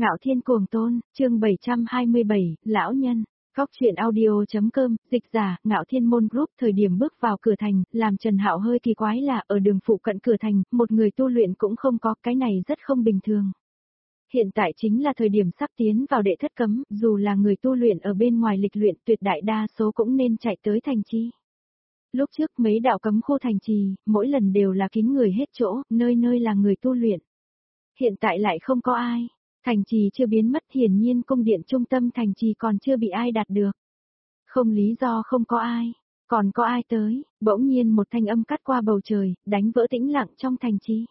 Ngạo Thiên Cuồng Tôn, chương 727, Lão Nhân. Góc truyện audio.com, dịch giả, Ngạo Thiên Môn Group. Thời điểm bước vào cửa thành, làm Trần Hạo hơi kỳ quái là ở đường phụ cận cửa thành, một người tu luyện cũng không có, cái này rất không bình thường. Hiện tại chính là thời điểm sắp tiến vào đệ thất cấm, dù là người tu luyện ở bên ngoài lịch luyện, tuyệt đại đa số cũng nên chạy tới thành trì. Lúc trước mấy đạo cấm khu thành trì, mỗi lần đều là kín người hết chỗ, nơi nơi là người tu luyện. Hiện tại lại không có ai. Thành trì chưa biến mất, hiển nhiên cung điện trung tâm thành trì còn chưa bị ai đạt được. Không lý do không có ai, còn có ai tới, bỗng nhiên một thanh âm cắt qua bầu trời, đánh vỡ tĩnh lặng trong thành trì.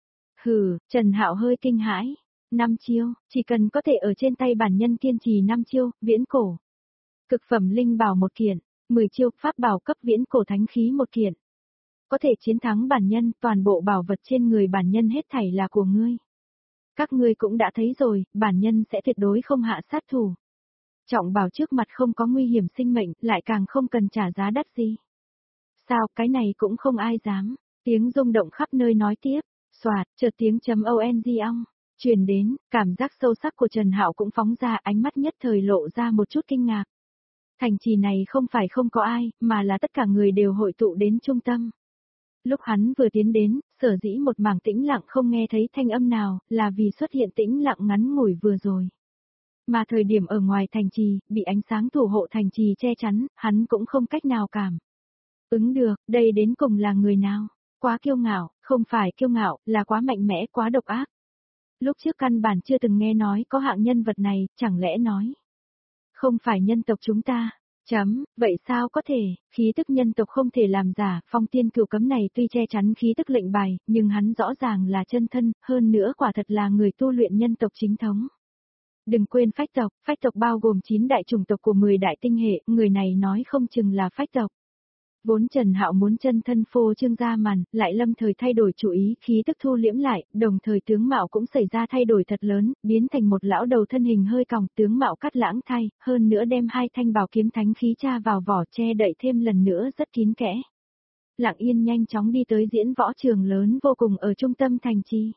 Hừ, Trần Hạo hơi kinh hãi. 5 chiêu, chỉ cần có thể ở trên tay bản nhân kiên trì 5 chiêu, viễn cổ. Cực phẩm linh bảo một kiện, 10 chiêu, pháp bảo cấp viễn cổ thánh khí một kiện. Có thể chiến thắng bản nhân, toàn bộ bảo vật trên người bản nhân hết thảy là của ngươi. Các ngươi cũng đã thấy rồi, bản nhân sẽ tuyệt đối không hạ sát thủ. Trọng bảo trước mặt không có nguy hiểm sinh mệnh, lại càng không cần trả giá đắt gì. Sao, cái này cũng không ai dám. Tiếng rung động khắp nơi nói tiếp, xoạt, chợt tiếng .ong ong truyền đến, cảm giác sâu sắc của Trần Hạo cũng phóng ra, ánh mắt nhất thời lộ ra một chút kinh ngạc. Thành trì này không phải không có ai, mà là tất cả người đều hội tụ đến trung tâm. Lúc hắn vừa tiến đến, sở dĩ một mảng tĩnh lặng không nghe thấy thanh âm nào, là vì xuất hiện tĩnh lặng ngắn ngủi vừa rồi. Mà thời điểm ở ngoài thành trì, bị ánh sáng thủ hộ thành trì che chắn, hắn cũng không cách nào cảm ứng được, đây đến cùng là người nào. Quá kiêu ngạo, không phải kiêu ngạo, là quá mạnh mẽ, quá độc ác. Lúc trước căn bản chưa từng nghe nói có hạng nhân vật này, chẳng lẽ nói không phải nhân tộc chúng ta. Vậy sao có thể, khí tức nhân tộc không thể làm giả, phong tiên cửu cấm này tuy che chắn khí tức lệnh bài, nhưng hắn rõ ràng là chân thân, hơn nữa quả thật là người tu luyện nhân tộc chính thống. Đừng quên phách tộc bao gồm 9 đại chủng tộc của 10 đại tinh hệ, người này nói không chừng là phách tộc. Vốn Trần Hạo muốn chân thân phô trương ra màn, lại lâm thời thay đổi chủ ý, khí tức thu liễm lại, đồng thời tướng mạo cũng xảy ra thay đổi thật lớn, biến thành một lão đầu thân hình hơi còng, tướng mạo cắt lãng thay, hơn nữa đem 2 thanh bảo kiếm thánh khí tra vào vỏ che đậy thêm lần nữa rất kín kẽ. Lặng yên nhanh chóng đi tới diễn võ trường lớn vô cùng ở trung tâm thành trì.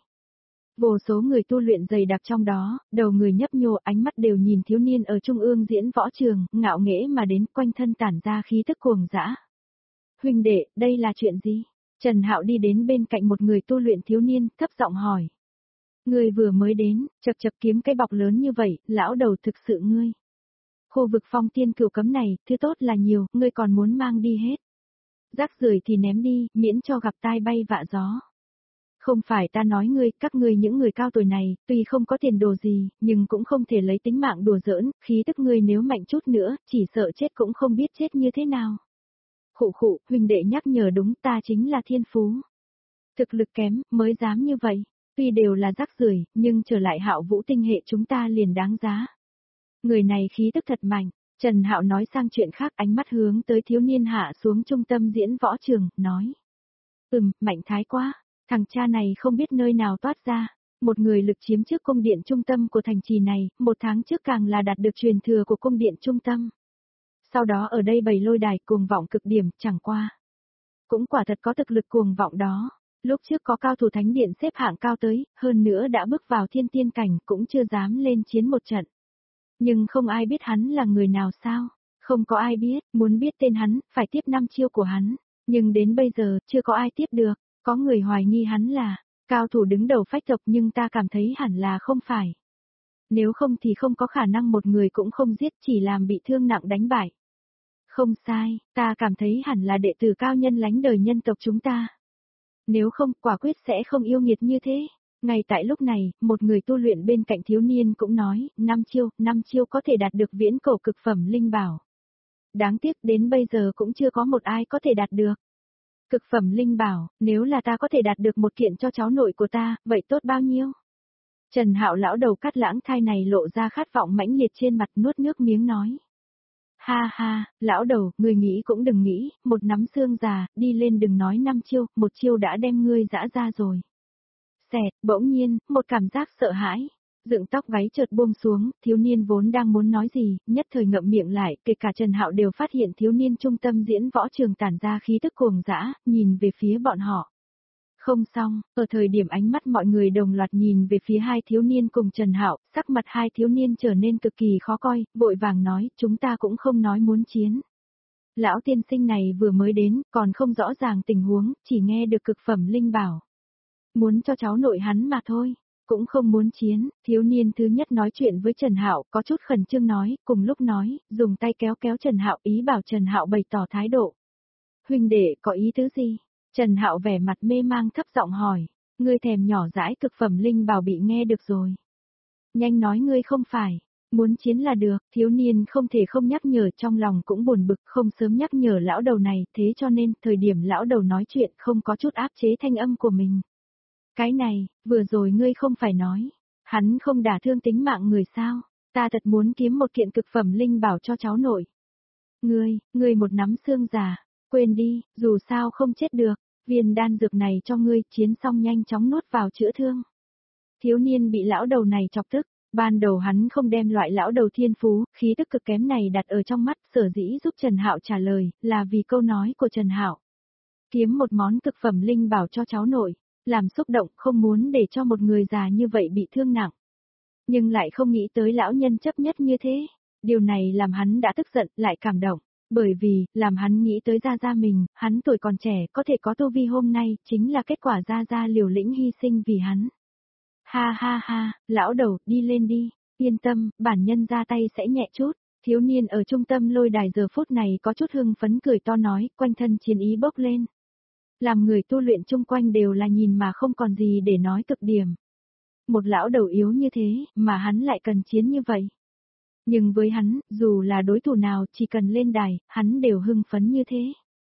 Vô số người tu luyện dày đặc trong đó, đầu người nhấp nhô, ánh mắt đều nhìn thiếu niên ở trung ương diễn võ trường, ngạo nghễ mà đến, quanh thân tản ra khí tức cuồng dã. Huynh đệ, đây là chuyện gì? Trần Hạo đi đến bên cạnh một người tu luyện thiếu niên, thấp giọng hỏi. Người vừa mới đến, chập kiếm cái bọc lớn như vậy, lão đầu thực sự ngươi. Khu vực phong tiên cửu cấm này, thứ tốt là nhiều, ngươi còn muốn mang đi hết. Rác rưởi thì ném đi, miễn cho gặp tai bay vạ gió. Không phải ta nói ngươi, các ngươi những người cao tuổi này, tuy không có tiền đồ gì, nhưng cũng không thể lấy tính mạng đùa giỡn, khí tức ngươi nếu mạnh chút nữa, chỉ sợ chết cũng không biết chết như thế nào. Khụ, huynh đệ nhắc nhở đúng, ta chính là thiên phú. Thực lực kém, mới dám như vậy. Tuy đều là rác rưởi, nhưng trở lại Hạo Vũ tinh hệ chúng ta liền đáng giá. Người này khí tức thật mạnh. Trần Hạo nói sang chuyện khác, ánh mắt hướng tới thiếu niên hạ xuống trung tâm diễn võ trường, nói. Mạnh thái quá, thằng cha này không biết nơi nào toát ra. Một người lực chiếm trước cung điện trung tâm của thành trì này, 1 tháng trước càng là đạt được truyền thừa của cung điện trung tâm. Sau đó ở đây bày lôi đài cuồng vọng cực điểm, chẳng qua. Cũng quả thật có thực lực cuồng vọng đó. Lúc trước có cao thủ thánh điện xếp hạng cao tới, hơn nữa đã bước vào thiên tiên cảnh cũng chưa dám lên chiến một trận. Nhưng không ai biết hắn là người nào sao? Không có ai biết, muốn biết tên hắn, phải tiếp 5 chiêu của hắn. Nhưng đến bây giờ, chưa có ai tiếp được. Có người hoài nghi hắn là cao thủ đứng đầu phách tộc, nhưng ta cảm thấy hẳn là không phải. Nếu không thì không có khả năng một người cũng không giết, chỉ làm bị thương nặng đánh bại. Không sai, ta cảm thấy hẳn là đệ tử cao nhân lánh đời nhân tộc chúng ta. Nếu không, quả quyết sẽ không yêu nghiệt như thế. Ngay tại lúc này, một người tu luyện bên cạnh thiếu niên cũng nói, 5 chiêu có thể đạt được viễn cổ cực phẩm linh bảo. Đáng tiếc đến bây giờ cũng chưa có một ai có thể đạt được. Cực phẩm linh bảo, nếu là ta có thể đạt được một kiện cho cháu nội của ta, vậy tốt bao nhiêu? Trần Hạo lão đầu cắt lãng thai này lộ ra khát vọng mãnh liệt trên mặt, nuốt nước miếng nói. Ha, lão đầu, ngươi nghĩ cũng đừng nghĩ, một nắm xương già, đi lên đừng nói 5 chiêu, 1 chiêu đã đem ngươi dã ra rồi. Xẹt, bỗng nhiên, một cảm giác sợ hãi. Dựng tóc gáy chợt buông xuống, thiếu niên vốn đang muốn nói gì, nhất thời ngậm miệng lại, kể cả Trần Hạo đều phát hiện thiếu niên trung tâm diễn võ trường tản ra khí tức cuồng dã, nhìn về phía bọn họ. Không xong, ở thời điểm ánh mắt mọi người đồng loạt nhìn về phía hai thiếu niên cùng Trần Hạo, sắc mặt hai thiếu niên trở nên cực kỳ khó coi, vội vàng nói, chúng ta cũng không nói muốn chiến. Lão tiên sinh này vừa mới đến, còn không rõ ràng tình huống, chỉ nghe được cực phẩm linh bảo. Muốn cho cháu nội hắn mà thôi, cũng không muốn chiến, thiếu niên thứ nhất nói chuyện với Trần Hạo, có chút khẩn trương nói, cùng lúc nói, dùng tay kéo kéo Trần Hạo, ý bảo Trần Hạo bày tỏ thái độ. Huynh đệ, có ý tứ gì? Trần Hạo vẻ mặt mê mang thấp giọng hỏi, ngươi thèm nhỏ dãi cực phẩm linh bảo bị nghe được rồi. Nhanh nói ngươi không phải, muốn chiến là được, thiếu niên không thể không nhắc nhở, trong lòng cũng buồn bực, không sớm nhắc nhở lão đầu này, thế cho nên, thời điểm lão đầu nói chuyện không có chút áp chế thanh âm của mình. Cái này, vừa rồi ngươi không phải nói, hắn không đả thương tính mạng người sao, ta thật muốn kiếm một kiện cực phẩm linh bảo cho cháu nội. Ngươi một nắm xương già, quên đi, dù sao không chết được, viên đan dược này cho ngươi, chiến xong nhanh chóng nuốt vào chữa thương. Thiếu niên bị lão đầu này chọc tức, ban đầu hắn không đem loại lão đầu thiên phú, khí tức cực kém này đặt ở trong mắt, sở dĩ giúp Trần Hạo trả lời, là vì câu nói của Trần Hạo. Kiếm một món cực phẩm linh bảo cho cháu nội, làm xúc động, không muốn để cho một người già như vậy bị thương nặng. Nhưng lại không nghĩ tới lão nhân chấp nhất như thế, điều này làm hắn đã tức giận, lại cảm động. Bởi vì, làm hắn nghĩ tới Gia Gia mình, hắn tuổi còn trẻ có thể có tu vi hôm nay, chính là kết quả Gia Gia liều lĩnh hy sinh vì hắn. Ha ha ha, lão đầu, đi lên đi, yên tâm, bản nhân ra tay sẽ nhẹ chút. Thiếu niên ở trung tâm lôi đài giờ phút này có chút hưng phấn cười to nói, quanh thân chiến ý bốc lên. Làm người tu luyện chung quanh đều là nhìn mà không còn gì để nói cực điểm. Một lão đầu yếu như thế, mà hắn lại cần chiến như vậy. Nhưng với hắn, dù là đối thủ nào chỉ cần lên đài, hắn đều hưng phấn như thế.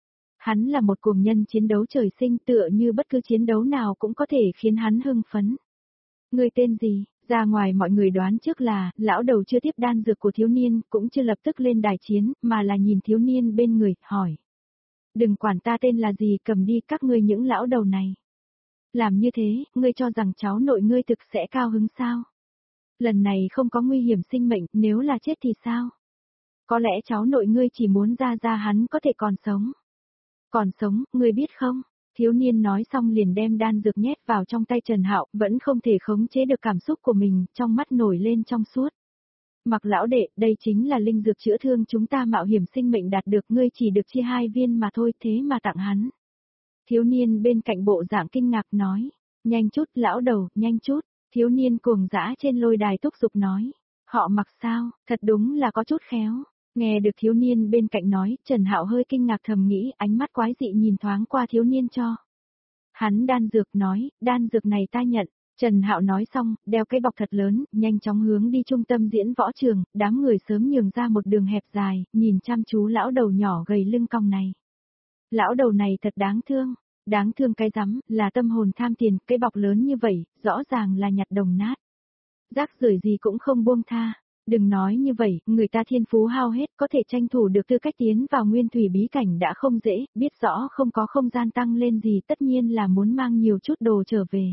Hắn là một cuồng nhân chiến đấu trời sinh tựa như bất cứ chiến đấu nào cũng có thể khiến hắn hưng phấn. Người tên gì? Ra ngoài mọi người đoán trước là, lão đầu chưa tiếp đan dược của thiếu niên, cũng chưa lập tức lên đài chiến, mà là nhìn thiếu niên bên người, hỏi. Đừng quản ta tên là gì, cầm đi các ngươi những lão đầu này. Làm như thế, ngươi cho rằng cháu nội ngươi thực sẽ cao hứng sao? Lần này không có nguy hiểm sinh mệnh, nếu là chết thì sao? Có lẽ cháu nội ngươi chỉ muốn ra hắn có thể còn sống. Còn sống, ngươi biết không? Thiếu niên nói xong liền đem đan dược nhét vào trong tay Trần Hạo, vẫn không thể khống chế được cảm xúc của mình, trong mắt nổi lên trong suốt. Mặc lão đệ, đây chính là linh dược chữa thương chúng ta mạo hiểm sinh mệnh đạt được, ngươi chỉ được chia 2 viên mà thôi, thế mà tặng hắn. Thiếu niên bên cạnh bộ dạng kinh ngạc nói, nhanh chút lão đầu, nhanh chút, thiếu niên cuồng dã trên lôi đài thúc giục nói, họ Mặc sao, thật đúng là có chút khéo. Nghe được thiếu niên bên cạnh nói, Trần Hạo hơi kinh ngạc thầm nghĩ, ánh mắt quái dị nhìn thoáng qua thiếu niên cho. Hắn đan dược nói, đan dược này ta nhận. Trần Hạo nói xong, đeo cái bọc thật lớn, nhanh chóng hướng đi trung tâm diễn võ trường, đám người sớm nhường ra một đường hẹp dài, nhìn chăm chú lão đầu nhỏ gầy lưng cong này. Lão đầu này thật đáng thương cái rắm, là tâm hồn tham tiền, cái bọc lớn như vậy, rõ ràng là nhặt đồng nát. Rác rưởi gì cũng không buông tha. Đừng nói như vậy, người ta thiên phú hao hết có thể tranh thủ được tư cách tiến vào nguyên thủy bí cảnh đã không dễ, biết rõ không có không gian tăng lên gì tất nhiên là muốn mang nhiều chút đồ trở về.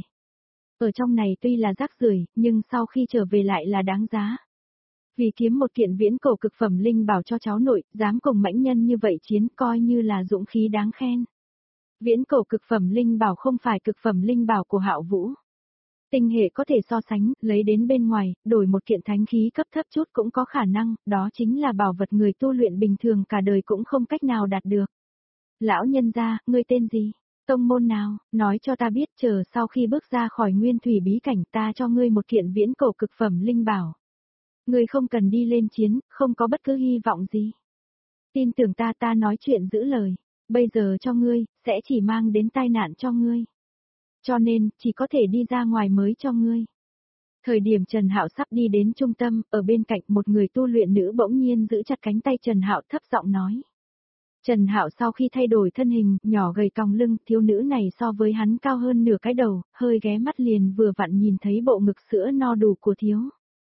Ở trong này tuy là rác rưởi, nhưng sau khi trở về lại là đáng giá. Vì kiếm một kiện viễn cổ cực phẩm linh bảo cho cháu nội, dám cùng mãnh nhân như vậy chiến coi như là dũng khí đáng khen. Viễn cổ cực phẩm linh bảo không phải cực phẩm linh bảo của Hạo Vũ. Tinh hệ có thể so sánh, lấy đến bên ngoài, đổi một kiện thánh khí cấp thấp chút cũng có khả năng, đó chính là bảo vật người tu luyện bình thường cả đời cũng không cách nào đạt được. Lão nhân gia, ngươi tên gì? Tông môn nào? Nói cho ta biết, chờ sau khi bước ra khỏi nguyên thủy bí cảnh ta cho ngươi một kiện viễn cổ cực phẩm linh bảo. Ngươi không cần đi lên chiến, không có bất cứ hy vọng gì. Tin tưởng ta nói chuyện giữ lời. Bây giờ cho ngươi, sẽ chỉ mang đến tai nạn cho ngươi. Cho nên, chỉ có thể đi ra ngoài mới cho ngươi. Thời điểm Trần Hạo sắp đi đến trung tâm, ở bên cạnh một người tu luyện nữ bỗng nhiên giữ chặt cánh tay Trần Hạo thấp giọng nói. Trần Hạo sau khi thay đổi thân hình, nhỏ gầy còng lưng, thiếu nữ này so với hắn cao hơn nửa cái đầu, hơi ghé mắt liền vừa vặn nhìn thấy bộ ngực sữa no đủ của thiếu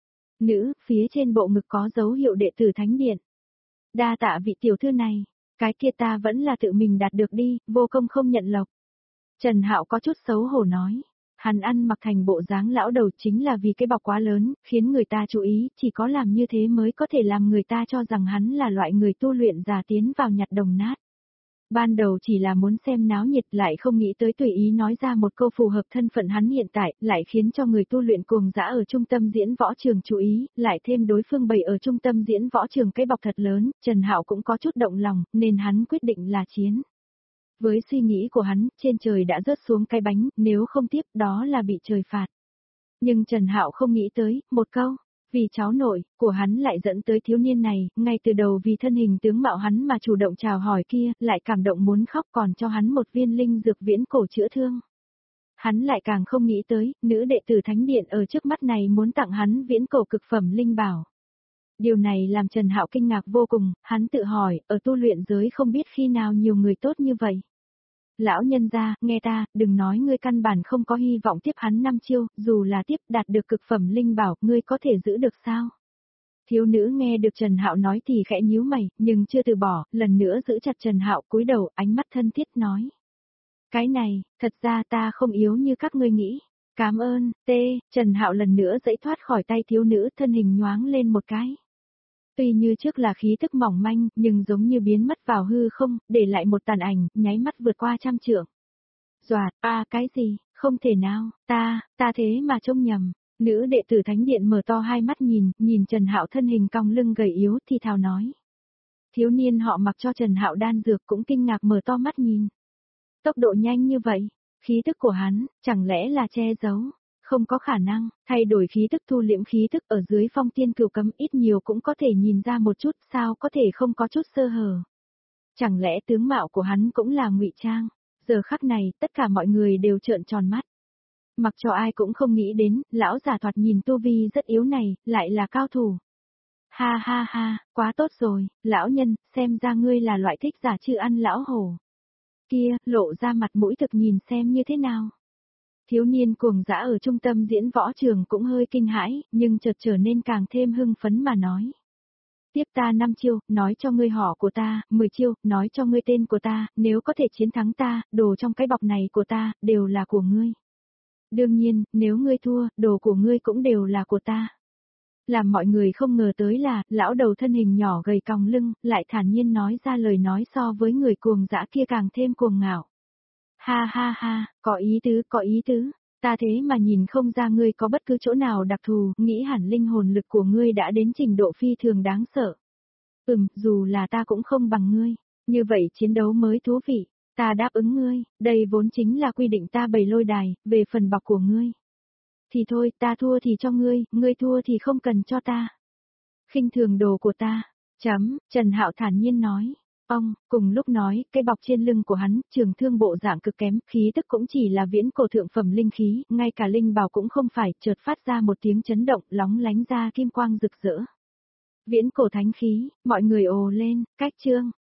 nữ, phía trên bộ ngực có dấu hiệu đệ tử thánh điện. Đa tạ vị tiểu thư này, cái kia ta vẫn là tự mình đạt được đi, vô công không nhận lộc. Trần Hạo có chút xấu hổ nói, hắn ăn mặc thành bộ dáng lão đầu chính là vì cái bọc quá lớn, khiến người ta chú ý, chỉ có làm như thế mới có thể làm người ta cho rằng hắn là loại người tu luyện già tiến vào nhặt đồng nát. Ban đầu chỉ là muốn xem náo nhiệt lại không nghĩ tới tùy ý nói ra một câu phù hợp thân phận hắn hiện tại, lại khiến cho người tu luyện cuồng dã ở trung tâm diễn võ trường chú ý, lại thêm đối phương bày ở trung tâm diễn võ trường cái bọc thật lớn, Trần Hạo cũng có chút động lòng, nên hắn quyết định là chiến. Với suy nghĩ của hắn, trên trời đã rớt xuống cái bánh, nếu không tiếp đó là bị trời phạt. Nhưng Trần Hạo không nghĩ tới, một câu, vì cháu nội, của hắn lại dẫn tới thiếu niên này, ngay từ đầu vì thân hình tướng mạo hắn mà chủ động chào hỏi kia, lại cảm động muốn khóc còn cho hắn một viên linh dược viễn cổ chữa thương. Hắn lại càng không nghĩ tới, nữ đệ tử thánh điện ở trước mắt này muốn tặng hắn viễn cổ cực phẩm linh bảo. Điều này làm Trần Hạo kinh ngạc vô cùng, hắn tự hỏi, ở tu luyện giới không biết khi nào nhiều người tốt như vậy. Lão nhân gia, nghe ta, đừng nói ngươi căn bản không có hy vọng tiếp hắn 5 chiêu, dù là tiếp đạt được cực phẩm linh bảo, ngươi có thể giữ được sao? Thiếu nữ nghe được Trần Hạo nói thì khẽ nhíu mày, nhưng chưa từ bỏ, lần nữa giữ chặt Trần Hạo cúi đầu, ánh mắt thân thiết nói. Cái này, thật ra ta không yếu như các ngươi nghĩ. Cảm ơn, Trần Hạo lần nữa giãy thoát khỏi tay thiếu nữ, thân hình nhoáng lên một cái. Tuy như trước là khí tức mỏng manh, nhưng giống như biến mất vào hư không, để lại một tàn ảnh, nháy mắt vượt qua 100 trượng. Doạt, cái gì, không thể nào, ta thế mà trông nhầm. Nữ đệ tử thánh điện mở to hai mắt nhìn Trần Hạo thân hình cong lưng gầy yếu thì thào nói. Thiếu niên họ mặc cho Trần Hạo đan dược cũng kinh ngạc mở to mắt nhìn. Tốc độ nhanh như vậy, khí tức của hắn, chẳng lẽ là che giấu? Không có khả năng, thay đổi khí tức thu liễm khí tức ở dưới phong tiên cửu cấm ít nhiều cũng có thể nhìn ra một chút, sao có thể không có chút sơ hở. Chẳng lẽ tướng mạo của hắn cũng là ngụy trang? Giờ khắc này, tất cả mọi người đều trợn tròn mắt. Mặc cho ai cũng không nghĩ đến, lão giả thoạt nhìn tu vi rất yếu này, lại là cao thủ. Ha ha ha, quá tốt rồi, lão nhân, xem ra ngươi là loại thích giả chư ăn lão hổ. Kia, lộ ra mặt mũi thực nhìn xem như thế nào. Thiếu niên cuồng dã ở trung tâm diễn võ trường cũng hơi kinh hãi, nhưng chợt trở nên càng thêm hưng phấn mà nói. Tiếp ta 5 chiêu, nói cho ngươi họ của ta, 10 chiêu, nói cho ngươi tên của ta, nếu có thể chiến thắng ta, đồ trong cái bọc này của ta, đều là của ngươi. Đương nhiên, nếu ngươi thua, đồ của ngươi cũng đều là của ta. Làm mọi người không ngờ tới là, lão đầu thân hình nhỏ gầy còng lưng, lại thản nhiên nói ra lời nói so với người cuồng dã kia càng thêm cuồng ngạo. Ha ha ha, có ý tứ, ta thế mà nhìn không ra ngươi có bất cứ chỗ nào đặc thù, nghĩ hẳn linh hồn lực của ngươi đã đến trình độ phi thường đáng sợ. Dù là ta cũng không bằng ngươi, như vậy chiến đấu mới thú vị, ta đáp ứng ngươi, đây vốn chính là quy định ta bày lôi đài, về phần bọc của ngươi. Thì thôi, ta thua thì cho ngươi thua thì không cần cho ta. Khinh thường đồ của ta, Trần Hạo thản nhiên nói. Cùng lúc nói, cái bọc trên lưng của hắn, trường thương bộ dạng cực kém, khí tức cũng chỉ là viễn cổ thượng phẩm linh khí, ngay cả linh bảo cũng không phải, chợt phát ra một tiếng chấn động, lóng lánh ra kim quang rực rỡ. Viễn cổ thánh khí, mọi người ồ lên, cách chương.